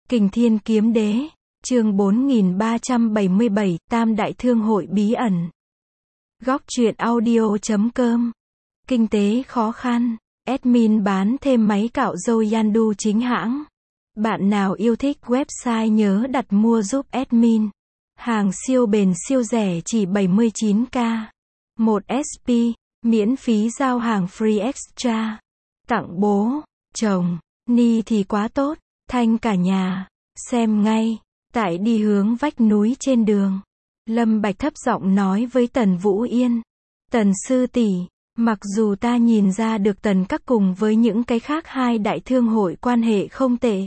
Kình Thiên Kiếm Đế, chương 4377, Tam Đại Thương Hội Bí Ẩn. Góc truyện audio.com. Kinh tế khó khăn, admin bán thêm máy cạo râu Yandu chính hãng. Bạn nào yêu thích website nhớ đặt mua giúp admin. Hàng siêu bền siêu rẻ chỉ 79k. 1 SP, miễn phí giao hàng free extra. Tặng bố, chồng, ni thì quá tốt, thanh cả nhà. Xem ngay, tại đi hướng vách núi trên đường. Lâm Bạch thấp giọng nói với Tần Vũ Yên. Tần sư tỷ, mặc dù ta nhìn ra được Tần các cùng với những cái khác hai đại thương hội quan hệ không tệ.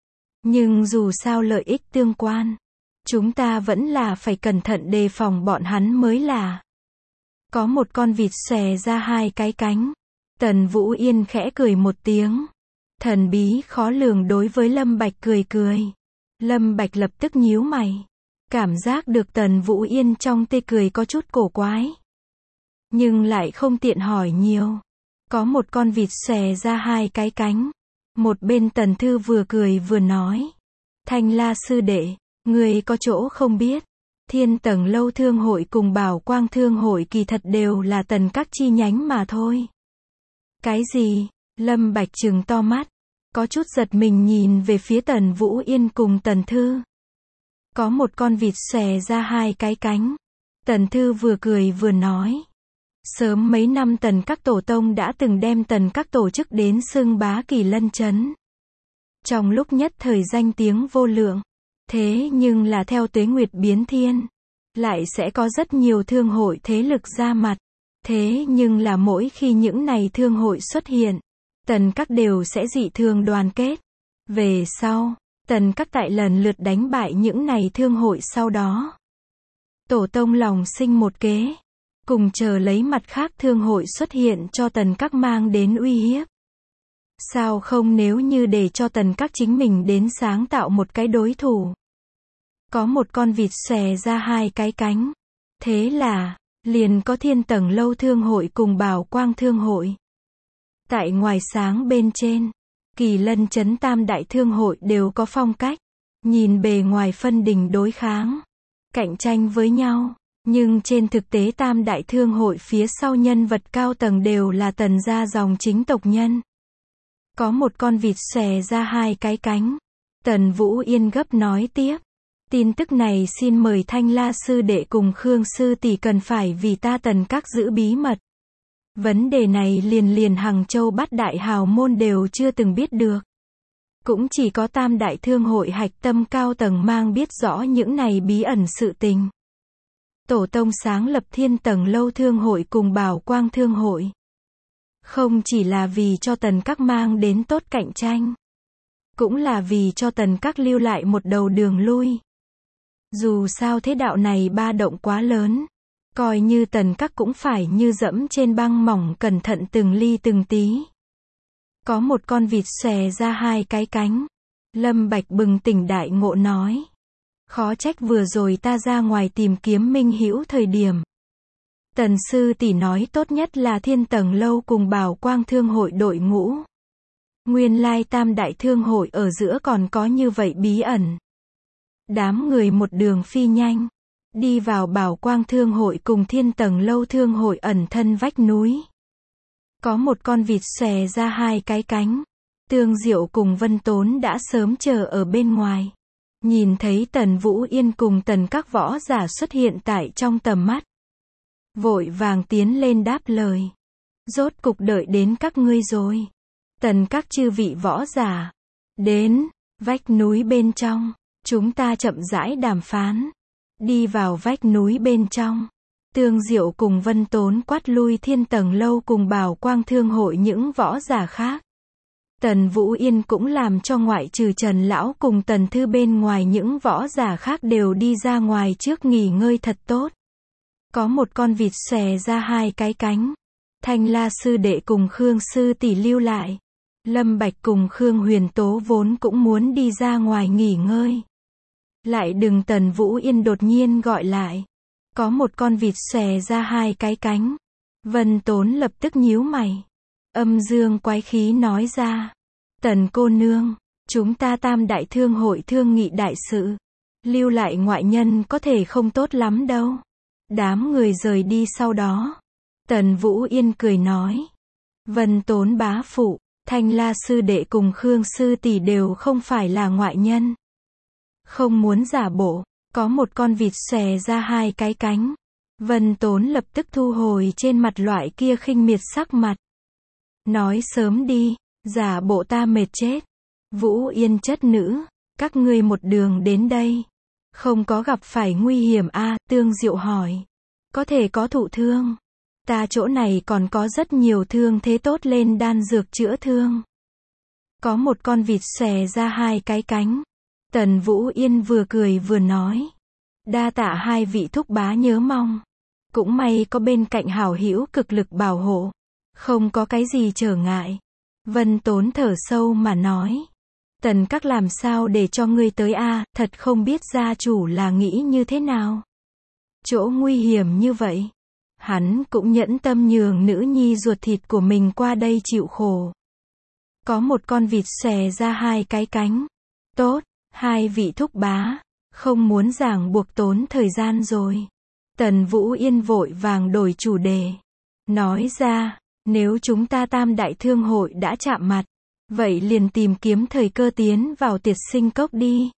Nhưng dù sao lợi ích tương quan, chúng ta vẫn là phải cẩn thận đề phòng bọn hắn mới là. Có một con vịt xòe ra hai cái cánh. Tần Vũ Yên khẽ cười một tiếng. Thần bí khó lường đối với Lâm Bạch cười cười. Lâm Bạch lập tức nhíu mày. Cảm giác được Tần Vũ Yên trong tê cười có chút cổ quái. Nhưng lại không tiện hỏi nhiều. Có một con vịt xòe ra hai cái cánh. Một bên Tần Thư vừa cười vừa nói. Thanh La sư đệ, người có chỗ không biết. Thiên Tầng Lâu Thương hội cùng Bảo Quang Thương hội kỳ thật đều là Tần các chi nhánh mà thôi. Cái gì? Lâm Bạch trừng to mắt. Có chút giật mình nhìn về phía Tần Vũ Yên cùng Tần Thư. Có một con vịt xòe ra hai cái cánh. Tần Thư vừa cười vừa nói. Sớm mấy năm Tần các tổ tông đã từng đem Tần các tổ chức đến xưng bá Kỳ Lân Trấn. Trong lúc nhất thời danh tiếng vô lượng. Thế nhưng là theo tuế nguyệt biến thiên. Lại sẽ có rất nhiều thương hội thế lực ra mặt. Thế nhưng là mỗi khi những này thương hội xuất hiện, Tần các đều sẽ dị thường đoàn kết. Về sau, Tần các tại lần lượt đánh bại những này thương hội sau đó. Tổ tông lòng sinh một kế. Cùng chờ lấy mặt khác thương hội xuất hiện cho Tần các mang đến uy hiếp. Sao không nếu như để cho Tần các chính mình đến sáng tạo một cái đối thủ. Có một con vịt xòe ra hai cái cánh. Thế là, liền có Thiên Tầng Lâu Thương hội cùng Bảo Quang Thương hội. Tại ngoài sáng bên trên, Kỳ Lân Trấn tam đại thương hội đều có phong cách. Nhìn bề ngoài phân đình đối kháng, cạnh tranh với nhau. Nhưng trên thực tế tam đại thương hội phía sau nhân vật cao tầng đều là Tần gia dòng chính tộc nhân. Có một con vịt xòe ra hai cái cánh. Tần Vũ Yên gấp nói tiếp. Tin tức này xin mời Thanh La sư đệ cùng Khương sư tỷ cần phải vì ta Tần các giữ bí mật. Vấn đề này liền Hằng Châu bát đại hào môn đều chưa từng biết được. Cũng chỉ có tam đại thương hội hạch tâm cao tầng mang biết rõ những này bí ẩn sự tình. Tổ tông sáng lập Thiên Tầng Lâu Thương hội cùng Bảo Quang Thương hội. Không chỉ là vì cho Tần các mang đến tốt cạnh tranh. Cũng là vì cho Tần các lưu lại một đầu đường lui. Dù sao thế đạo này ba động quá lớn. Coi như Tần các cũng phải như dẫm trên băng mỏng cẩn thận từng ly từng tí. Có một con vịt xòe ra hai cái cánh. Lâm Bạch bừng tỉnh đại ngộ nói. Khó trách vừa rồi ta ra ngoài tìm kiếm minh hữu thời điểm. Tần sư tỷ nói tốt nhất là Thiên Tầng Lâu cùng Bảo Quang Thương hội đội ngũ. Nguyên lai tam đại thương hội ở giữa còn có như vậy bí ẩn. Đám người một đường phi nhanh. Đi vào Bảo Quang Thương hội cùng Thiên Tầng Lâu Thương hội ẩn thân vách núi. Có một con vịt xòe ra hai cái cánh. Tương Diệu cùng Vân Tốn đã sớm chờ ở bên ngoài. Nhìn thấy Tần Vũ Yên cùng Tần các võ giả xuất hiện tại trong tầm mắt. Vội vàng tiến lên đáp lời. Rốt cục đợi đến các ngươi rồi. Tần các chư vị võ giả. Đến, vách núi bên trong. Chúng ta chậm rãi đàm phán. Đi vào vách núi bên trong. Tương Diệu cùng Vân Tốn quát lui Thiên Tầng Lâu cùng Bảo Quang Thương hội những võ giả khác. Tần Vũ Yên cũng làm cho ngoại trừ Trần Lão cùng Tần Thư bên ngoài những võ giả khác đều đi ra ngoài trước nghỉ ngơi thật tốt. Có một con vịt xòe ra hai cái cánh. Thanh La sư đệ cùng Khương sư tỷ lưu lại. Lâm Bạch cùng Khương Huyền Tố vốn cũng muốn đi ra ngoài nghỉ ngơi. Lại đừng Tần Vũ Yên đột nhiên gọi lại. Có một con vịt xòe ra hai cái cánh. Vân Tốn lập tức nhíu mày. Âm dương quái khí nói ra. Tần cô nương, Chúng ta Tam Đại Thương hội thương nghị đại sự. Lưu lại ngoại nhân có thể không tốt lắm đâu. Đám người rời đi sau đó. Tần Vũ Yên cười nói. Vân Tốn bá phụ, Thanh La sư đệ cùng Khương sư tỷ đều không phải là ngoại nhân. Không muốn giả bộ, có một con vịt xòe ra hai cái cánh. Vân Tốn lập tức thu hồi trên mặt loại kia khinh miệt sắc mặt. Nói sớm đi, giả bộ ta mệt chết. Vũ Yên chất nữ, các ngươi một đường đến đây. Không có gặp phải nguy hiểm a? Tương Diệu hỏi. Có thể có thụ thương. Ta chỗ này còn có rất nhiều thương thế tốt lên đan dược chữa thương. Có một con vịt xòe ra hai cái cánh. Tần Vũ Yên vừa cười vừa nói. Đa tạ hai vị thúc bá nhớ mong. Cũng may có bên cạnh hảo hữu cực lực bảo hộ. Không có cái gì trở ngại. Vân Tốn thở sâu mà nói. Tần các làm sao để cho ngươi tới a? Thật không biết gia chủ là nghĩ như thế nào. Chỗ nguy hiểm như vậy. Hắn cũng nhẫn tâm nhường nữ nhi ruột thịt của mình qua đây chịu khổ. Có một con vịt xòe ra hai cái cánh. Tốt, hai vị thúc bá. Không muốn ràng buộc tốn thời gian rồi. Tần Vũ Yên vội vàng đổi chủ đề. Nói ra, nếu chúng ta Tam Đại Thương hội đã chạm mặt, vậy liền tìm kiếm thời cơ tiến vào Tiệt Sinh Cốc đi.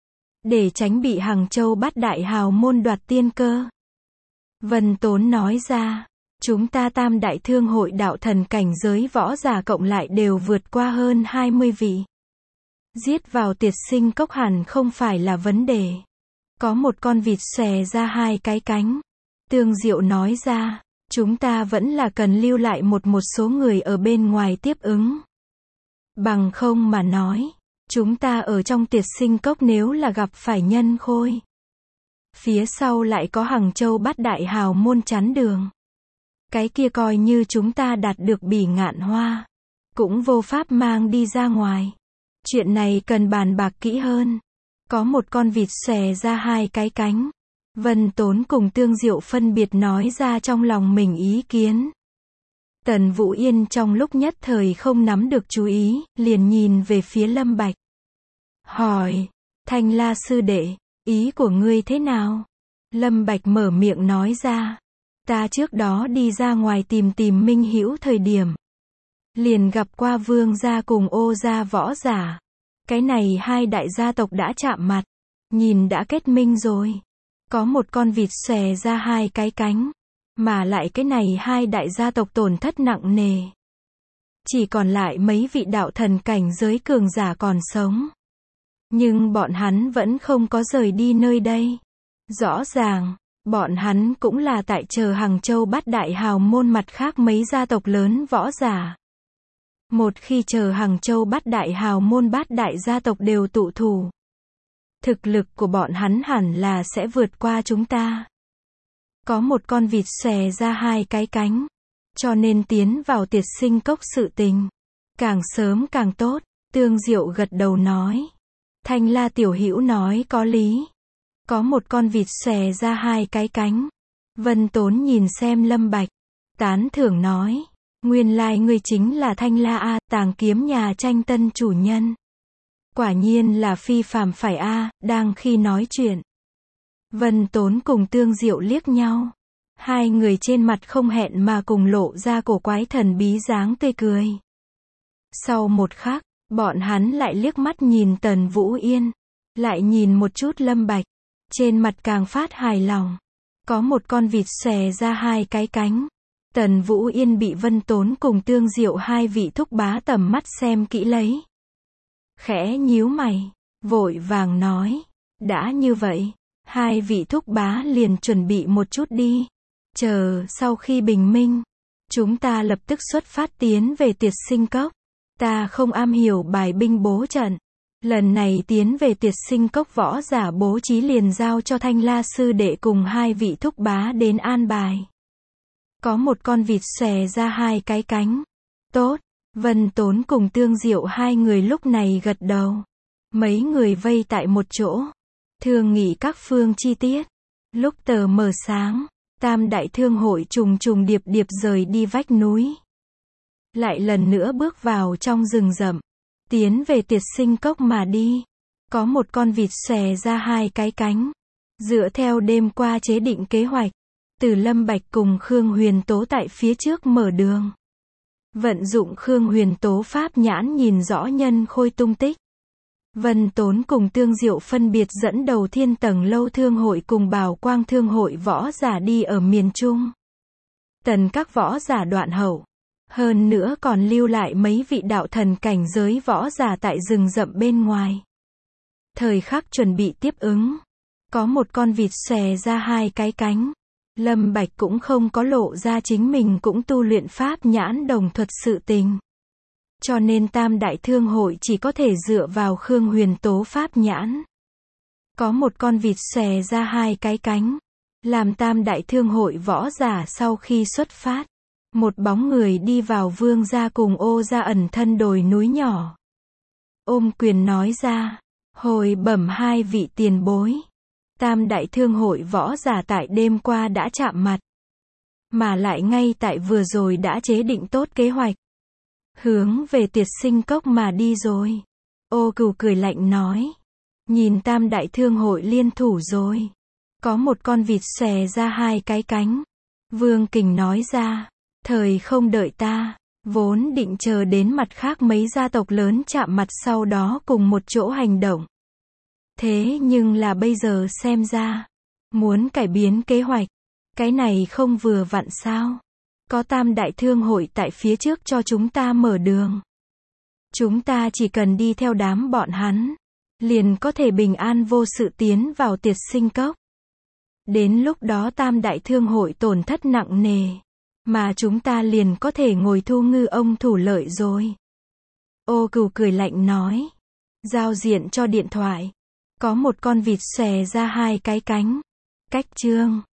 Để tránh bị Hằng Châu Bát Đại hào môn đoạt tiên cơ. Vân Tốn nói ra, chúng ta Tam Đại Thương hội đạo thần cảnh giới võ giả cộng lại đều vượt qua hơn 20 vị. Giết vào Tiệt Sinh Cốc hẳn không phải là vấn đề. Có một con vịt xòe ra hai cái cánh. Tương Diệu nói ra, chúng ta vẫn là cần lưu lại một số người ở bên ngoài tiếp ứng. Bằng không mà nói, chúng ta ở trong Tiệt Sinh Cốc nếu là gặp phải nhân khôi. Phía sau lại có Hằng Châu Bát Đại hào môn chắn đường. Cái kia coi như chúng ta đạt được Bỉ Ngạn Hoa. Cũng vô pháp mang đi ra ngoài. Chuyện này cần bàn bạc kỹ hơn. Có một con vịt xòe ra hai cái cánh. Vân Tốn cùng Tương Diệu phân biệt nói ra trong lòng mình ý kiến. Tần Vũ Yên trong lúc nhất thời không nắm được chú ý, liền nhìn về phía Lâm Bạch. Hỏi, Thanh La sư đệ, ý của ngươi thế nào? Lâm Bạch mở miệng nói ra. Ta trước đó đi ra ngoài tìm minh hữu thời điểm. Liền gặp qua Vương gia cùng Ô gia võ giả. Cái này hai đại gia tộc đã chạm mặt. Nhìn đã kết minh rồi. Có một con vịt xòe ra hai cái cánh. Mà lại cái này hai đại gia tộc tổn thất nặng nề. Chỉ còn lại mấy vị đạo thần cảnh giới cường giả còn sống. Nhưng bọn hắn vẫn không có rời đi nơi đây. Rõ ràng, bọn hắn cũng là tại chờ Hằng Châu Bát Đại hào môn mặt khác mấy gia tộc lớn võ giả. Một khi chờ Hằng Châu Bát Đại hào môn bát đại gia tộc đều tụ thủ. Thực lực của bọn hắn hẳn là sẽ vượt qua chúng ta. Có một con vịt xòe ra hai cái cánh. Cho nên tiến vào Tiệt Sinh Cốc sự tình. Càng sớm càng tốt, Tương Diệu gật đầu nói. Thanh La tiểu hữu nói có lý. Có một con vịt xòe ra hai cái cánh. Vân Tốn nhìn xem Lâm Bạch. Tán thưởng nói. Nguyên lai ngươi chính là Thanh La a, tàng kiếm nhà tranh tân chủ nhân. Quả nhiên là phi phàm phải a. Đang khi nói chuyện. Vân Tốn cùng Tương Diệu liếc nhau. Hai người trên mặt không hẹn mà cùng lộ ra cổ quái thần bí dáng tươi cười. Sau một khắc, bọn hắn lại liếc mắt nhìn Tần Vũ Yên. Lại nhìn một chút Lâm Bạch. Trên mặt càng phát hài lòng. Có một con vịt xòe ra hai cái cánh. Tần Vũ Yên bị Vân Tốn cùng Tương Diệu hai vị thúc bá tầm mắt xem kỹ lấy. Khẽ nhíu mày, vội vàng nói. Đã như vậy, hai vị thúc bá liền chuẩn bị một chút đi. Chờ sau khi bình minh, chúng ta lập tức xuất phát tiến về Tiệt Sinh Cốc. Ta không am hiểu bài binh bố trận. Lần này tiến về Tiệt Sinh Cốc võ giả bố trí liền giao cho Thanh La sư đệ cùng hai vị thúc bá đến an bài. Có một con vịt xòe ra hai cái cánh. Tốt, Vân Tốn cùng Tương Diệu hai người lúc này gật đầu. Mấy người vây tại một chỗ. Thương nghị các phương chi tiết. Lúc tờ mờ sáng, Tam Đại Thương hội trùng trùng điệp điệp rời đi vách núi. Lại lần nữa bước vào trong rừng rậm. tiến về Tiệt Sinh Cốc mà đi. Có một con vịt xòe ra hai cái cánh. Dựa theo đêm qua chế định kế hoạch, Từ Lâm Bạch cùng Khương Huyền Tố tại phía trước mở đường. Vận dụng Khương Huyền Tố pháp nhãn nhìn rõ Nhân Khôi tung tích. Vân Tốn cùng Tương Diệu phân biệt dẫn đầu Thiên Tầng Lâu Thương hội cùng Bảo Quang Thương hội võ giả đi ở miền Trung. Tần các võ giả đoạn hậu. Hơn nữa còn lưu lại mấy vị đạo thần cảnh giới võ giả tại rừng rậm bên ngoài. Thời khắc chuẩn bị tiếp ứng. Có một con vịt xòe ra hai cái cánh. Lâm Bạch cũng không có lộ ra chính mình cũng tu luyện pháp nhãn đồng thuật sự tình. Cho nên Tam Đại Thương hội chỉ có thể dựa vào Khương Huyền Tố pháp nhãn. Có một con vịt xòe ra hai cái cánh. Làm Tam Đại Thương hội võ giả sau khi xuất phát. Một bóng người đi vào Vương gia cùng Ô gia ẩn thân đồi núi nhỏ. Ôm quyền nói ra. Hồi bẩm hai vị tiền bối. Tam Đại Thương hội võ giả tại đêm qua đã chạm mặt. Mà lại ngay tại vừa rồi đã chế định tốt kế hoạch. Hướng về Tiệt Sinh Cốc mà đi rồi. Ô Cửu cười lạnh nói. Nhìn Tam Đại Thương hội liên thủ rồi. Có một con vịt xòe ra hai cái cánh. Vương Kình nói ra. Thời không đợi ta. Vốn định chờ đến mặt khác mấy gia tộc lớn chạm mặt sau đó cùng một chỗ hành động. Thế nhưng là bây giờ xem ra. Muốn cải biến kế hoạch. Cái này không vừa vặn sao. Có Tam Đại Thương hội tại phía trước cho chúng ta mở đường. Chúng ta chỉ cần đi theo đám bọn hắn. Liền có thể bình an vô sự tiến vào Tiệt Sinh Cốc. Đến lúc đó Tam Đại Thương hội tổn thất nặng nề. Mà chúng ta liền có thể ngồi thu ngư ông thủ lợi rồi. Ô Cửu cười lạnh nói. Giao diện cho điện thoại. Có một con vịt xòe ra hai cái cánh. Cách chương